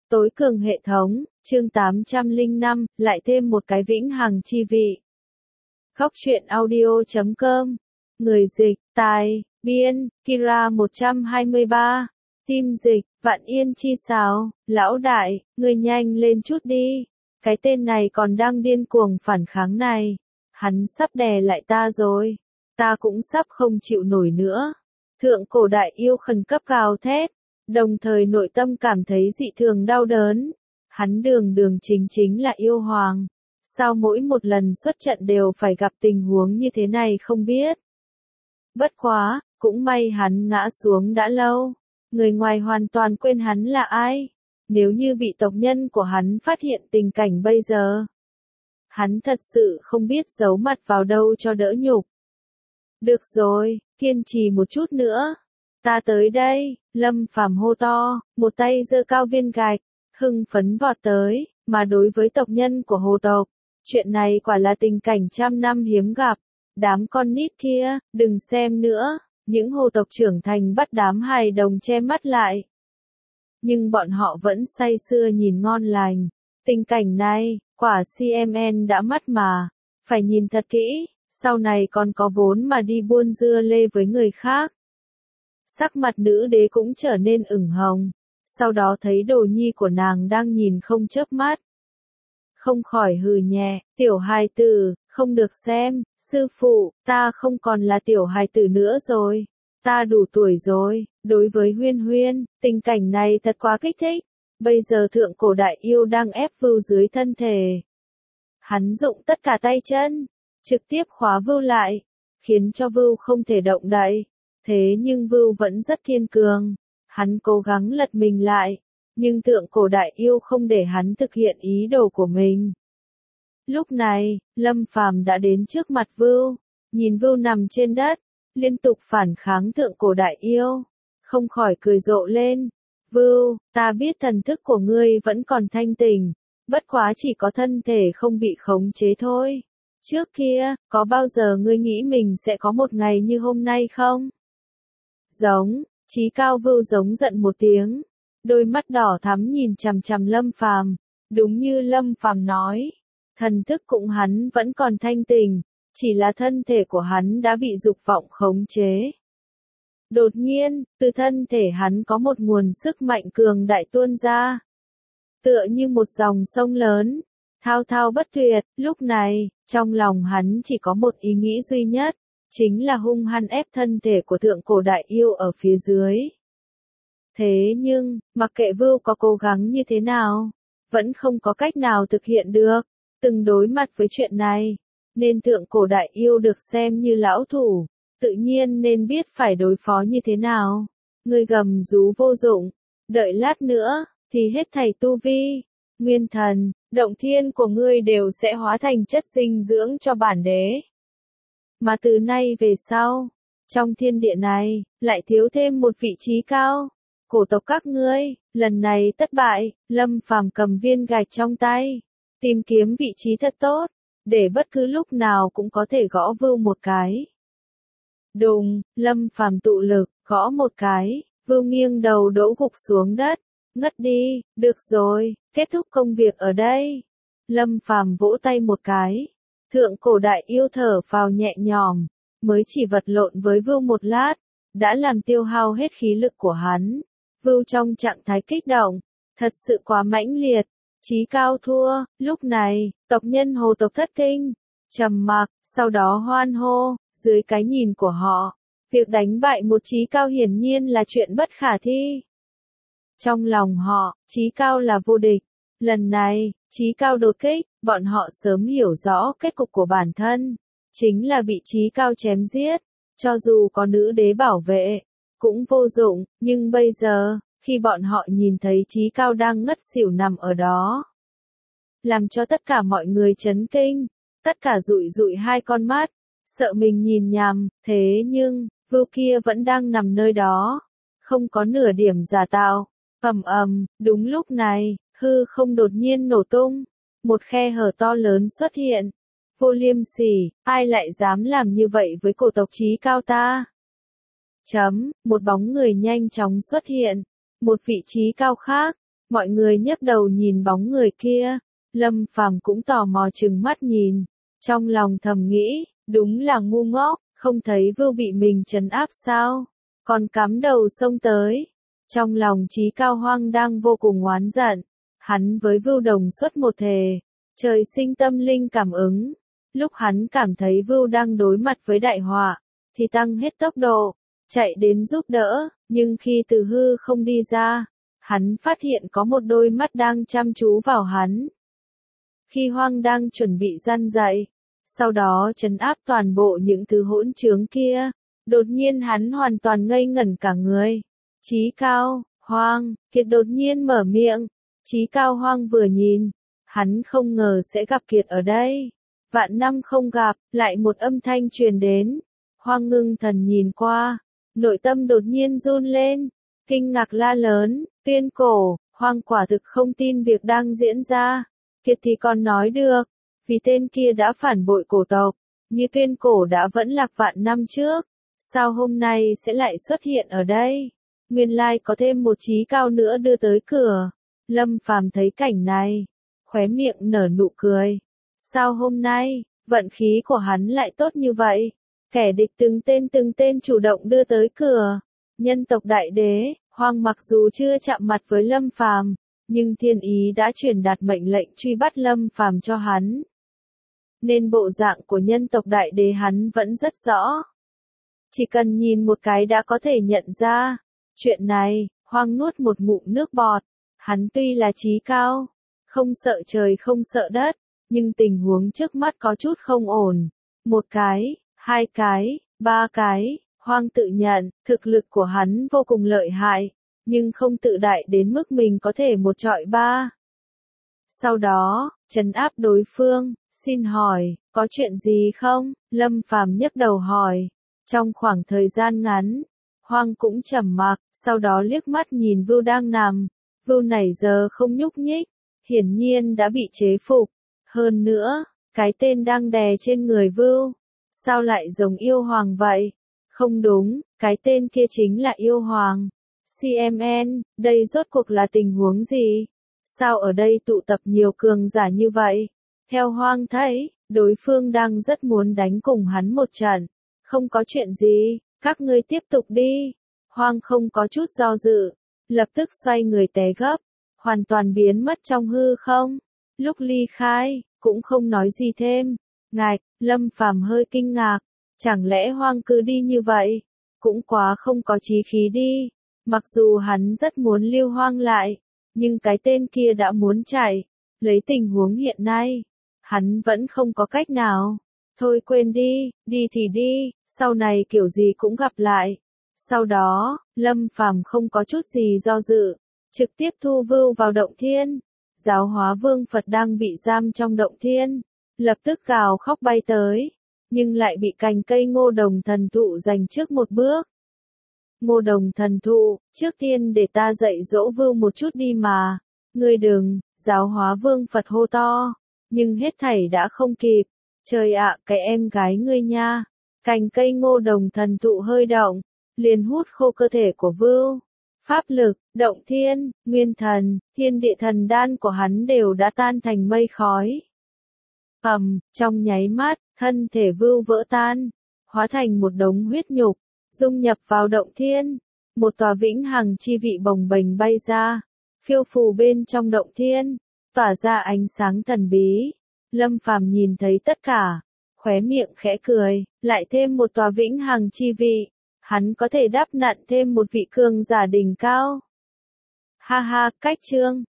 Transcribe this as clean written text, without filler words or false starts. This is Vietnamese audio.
Tối cường hệ thống, chương 805, lại thêm một cái vĩnh hằng chi vị. Góc truyện audio.com. Người dịch, tài, biên, Kira 123. Team dịch, Vạn Yên chi sáo, lão đại, người nhanh lên chút đi. Cái tên này còn đang điên cuồng phản kháng này. Hắn sắp đè lại ta rồi. Ta cũng sắp không chịu nổi nữa. Thượng cổ đại yêu khẩn cấp gào thét. Đồng thời nội tâm cảm thấy dị thường đau đớn. Hắn đường chính là yêu hoàng. Sao mỗi một lần xuất trận đều phải gặp tình huống như thế này không biết. Bất quá, cũng may hắn ngã xuống đã lâu. Người ngoài hoàn toàn quên hắn là ai. Nếu như bị tộc nhân của hắn phát hiện tình cảnh bây giờ. Hắn thật sự không biết giấu mặt vào đâu cho đỡ nhục. Được rồi, kiên trì một chút nữa. Ta tới đây, Lâm Phàm hô to, một tay giơ cao viên gạch, hưng phấn vọt tới, mà đối với tộc nhân của hồ tộc, chuyện này quả là tình cảnh trăm năm hiếm gặp. Đám con nít kia, đừng xem nữa, những hồ tộc trưởng thành bắt đám hài đồng che mắt lại. Nhưng bọn họ vẫn say sưa nhìn ngon lành. Tình cảnh này, quả CMN đã mắt mà, phải nhìn thật kỹ, sau này còn có vốn mà đi buôn dưa lê với người khác. Sắc mặt nữ đế cũng trở nên ửng hồng, sau đó thấy đồ nhi của nàng đang nhìn không chớp mắt. Không khỏi hừ nhẹ, tiểu hài tử, không được xem, sư phụ, ta không còn là tiểu hài tử nữa rồi, ta đủ tuổi rồi. Đối với Huyên Huyên, tình cảnh này thật quá kích thích, bây giờ thượng cổ đại yêu đang ép Vưu dưới thân thể. Hắn dụng tất cả tay chân, trực tiếp khóa Vưu lại, khiến cho Vưu không thể động đậy. Thế nhưng Vưu vẫn rất kiên cường, hắn cố gắng lật mình lại, nhưng thượng cổ đại yêu không để hắn thực hiện ý đồ của mình. Lúc này, Lâm Phàm đã đến trước mặt Vưu, nhìn Vưu nằm trên đất, liên tục phản kháng thượng cổ đại yêu, không khỏi cười rộ lên. Vưu, ta biết thần thức của ngươi vẫn còn thanh tỉnh, bất quá chỉ có thân thể không bị khống chế thôi. Trước kia, có bao giờ ngươi nghĩ mình sẽ có một ngày như hôm nay không? Giống, Chí Cao Vưu giống giận một tiếng, đôi mắt đỏ thắm nhìn chằm chằm Lâm Phàm, đúng như Lâm Phàm nói, thần thức cũng hắn vẫn còn thanh tỉnh, chỉ là thân thể của hắn đã bị dục vọng khống chế. Đột nhiên, từ thân thể hắn có một nguồn sức mạnh cường đại tuôn ra, tựa như một dòng sông lớn, thao thao bất tuyệt. Lúc này, trong lòng hắn chỉ có một ý nghĩ duy nhất, chính là hung hăng ép thân thể của thượng cổ đại yêu ở phía dưới. Thế nhưng, mặc kệ Vưu có cố gắng như thế nào, vẫn không có cách nào thực hiện được. Từng đối mặt với chuyện này, nên thượng cổ đại yêu được xem như lão thủ, tự nhiên nên biết phải đối phó như thế nào. Ngươi gầm rú vô dụng, đợi lát nữa, thì hết thảy tu vi, nguyên thần, động thiên của ngươi đều sẽ hóa thành chất dinh dưỡng cho bản đế. Mà từ nay về sau, trong thiên địa này, lại thiếu thêm một vị trí cao. Cổ tộc các ngươi, lần này thất bại. Lâm Phàm cầm viên gạch trong tay, tìm kiếm vị trí thật tốt, để bất cứ lúc nào cũng có thể gõ Vưu một cái. Đùng, Lâm Phàm tụ lực, gõ một cái, Vưu nghiêng đầu đổ gục xuống đất, ngất đi. Được rồi, kết thúc công việc ở đây. Lâm Phàm vỗ tay một cái. Thượng cổ đại yêu thở phào nhẹ nhõm, mới chỉ vật lộn với Vưu một lát, đã làm tiêu hao hết khí lực của hắn. Vưu trong trạng thái kích động, thật sự quá mãnh liệt. Chí Cao thua. Lúc này, tộc nhân hồ tộc thất kinh, trầm mặc, sau đó hoan hô. Dưới cái nhìn của họ, việc đánh bại một Chí Cao hiển nhiên là chuyện bất khả thi. Trong lòng họ, Chí Cao là vô địch. Lần này, Chí Cao đột kích, bọn họ sớm hiểu rõ kết cục của bản thân, chính là bị Chí Cao chém giết. Cho dù có nữ đế bảo vệ, cũng vô dụng. Nhưng bây giờ, khi bọn họ nhìn thấy Chí Cao đang ngất xỉu nằm ở đó, làm cho tất cả mọi người chấn kinh, tất cả dụi dụi hai con mắt, sợ mình nhìn nhầm. Thế nhưng, Vưu kia vẫn đang nằm nơi đó, không có nửa điểm giả tạo. Đúng lúc này, hư không đột nhiên nổ tung, một khe hở to lớn xuất hiện. Vô liêm sỉ, ai lại dám làm như vậy với cổ tộc Chí Cao ta? Một bóng người nhanh chóng xuất hiện, một vị trí cao khác, Mọi người nhấc đầu nhìn bóng người kia, Lâm Phàm cũng tò mò trừng mắt nhìn, trong lòng thầm nghĩ, đúng là ngu ngốc, không thấy Vưu bị mình trấn áp sao, còn cắm đầu xông tới. Trong lòng Chí Cao Hoang đang vô cùng oán giận, hắn với Vưu đồng xuất một thề, trời sinh tâm linh cảm ứng. Lúc hắn cảm thấy Vưu đang đối mặt với đại họa, thì tăng hết tốc độ, chạy đến giúp đỡ, nhưng khi từ hư không đi ra, hắn phát hiện có một đôi mắt đang chăm chú vào hắn. Khi Hoang đang chuẩn bị răn dạy, sau đó trấn áp toàn bộ những thứ hỗn trướng kia, đột nhiên hắn hoàn toàn ngây ngẩn cả người. Chí Cao Hoang, Kiệt đột nhiên mở miệng. Chí Cao Hoang vừa nhìn, hắn không ngờ sẽ gặp Kiệt ở đây. Vạn năm không gặp, lại một âm thanh truyền đến. Hoang ngưng thần nhìn qua, nội tâm đột nhiên run lên, kinh ngạc la lớn, Tuyên Cổ. Hoang quả thực không tin việc đang diễn ra. Kiệt thì còn nói được, vì tên kia đã phản bội cổ tộc, như Tuyên Cổ đã vẫn lạc vạn năm trước, sao hôm nay sẽ lại xuất hiện ở đây? Nguyên lai có thêm một Chí Cao nữa đưa tới cửa. Lâm Phàm thấy cảnh này, khóe miệng nở nụ cười. Sao hôm nay, vận khí của hắn lại tốt như vậy? Kẻ địch từng tên chủ động đưa tới cửa. Nhân tộc đại đế, Hoang mặc dù chưa chạm mặt với Lâm Phàm, nhưng thiên ý đã truyền đạt mệnh lệnh truy bắt Lâm Phàm cho hắn. Nên bộ dạng của nhân tộc đại đế hắn vẫn rất rõ. Chỉ cần nhìn một cái đã có thể nhận ra. Chuyện này, Hoang nuốt một ngụm nước bọt. Hắn tuy là Chí Cao, không sợ trời không sợ đất, nhưng tình huống trước mắt có chút không ổn. Một cái, hai cái, ba cái, Hoang tự nhận, thực lực của hắn vô cùng lợi hại, nhưng không tự đại đến mức mình có thể một trọi ba. Sau đó, trấn áp đối phương, xin hỏi, có chuyện gì không? Lâm Phàm nhấc đầu hỏi. Trong khoảng thời gian ngắn, Hoang cũng trầm mặc, sau đó liếc mắt nhìn Vưu đang nằm. Vưu này giờ không nhúc nhích, hiển nhiên đã bị chế phục. Hơn nữa, cái tên đang đè trên người Vưu, sao lại giống yêu hoàng vậy? Không đúng, cái tên kia chính là yêu hoàng. CMN, đây rốt cuộc là tình huống gì? Sao ở đây tụ tập nhiều cường giả như vậy? Theo Hoang thấy, đối phương đang rất muốn đánh cùng hắn một trận. Không có chuyện gì, các ngươi tiếp tục đi. Hoang không có chút do dự, lập tức xoay người té gấp, hoàn toàn biến mất trong hư không. Lúc ly khai, cũng không nói gì thêm. Ngạch, Lâm Phàm hơi kinh ngạc, chẳng lẽ Hoang cứ đi như vậy? Cũng quá không có chí khí đi. Mặc dù hắn rất muốn lưu Hoang lại, nhưng cái tên kia đã muốn chạy. Lấy tình huống hiện nay, hắn vẫn không có cách nào. Thôi quên đi, đi thì đi, sau này kiểu gì cũng gặp lại. Sau đó, Lâm Phàm không có chút gì do dự, trực tiếp thu Vưu vào động thiên. Giáo Hóa Vương Phật đang bị giam trong động thiên, lập tức gào khóc bay tới, nhưng lại bị cành cây Ngô Đồng Thần Thụ giành trước một bước. Ngô Đồng Thần Thụ, trước tiên để ta dạy dỗ Vưu một chút đi mà. Ngươi đừng, Giáo Hóa Vương Phật hô to, nhưng hết thảy đã không kịp. Trời ạ, cái em gái ngươi nha. Cành cây Ngô Đồng Thần Thụ hơi động, liền hút khô cơ thể của Vưu. Pháp lực, động thiên, nguyên thần, thiên địa thần đan của hắn đều đã tan thành mây khói. Trong nháy mắt, thân thể Vưu vỡ tan, hóa thành một đống huyết nhục, dung nhập vào động thiên. Một tòa vĩnh hằng chi vị bồng bềnh bay ra, phiêu phù bên trong động thiên, tỏa ra ánh sáng thần bí. Lâm Phàm nhìn thấy tất cả, khóe miệng khẽ cười, lại thêm một tòa vĩnh hằng chi vị, hắn có thể đắp nặn thêm một vị cường giả đỉnh cao. Ha ha, cách chương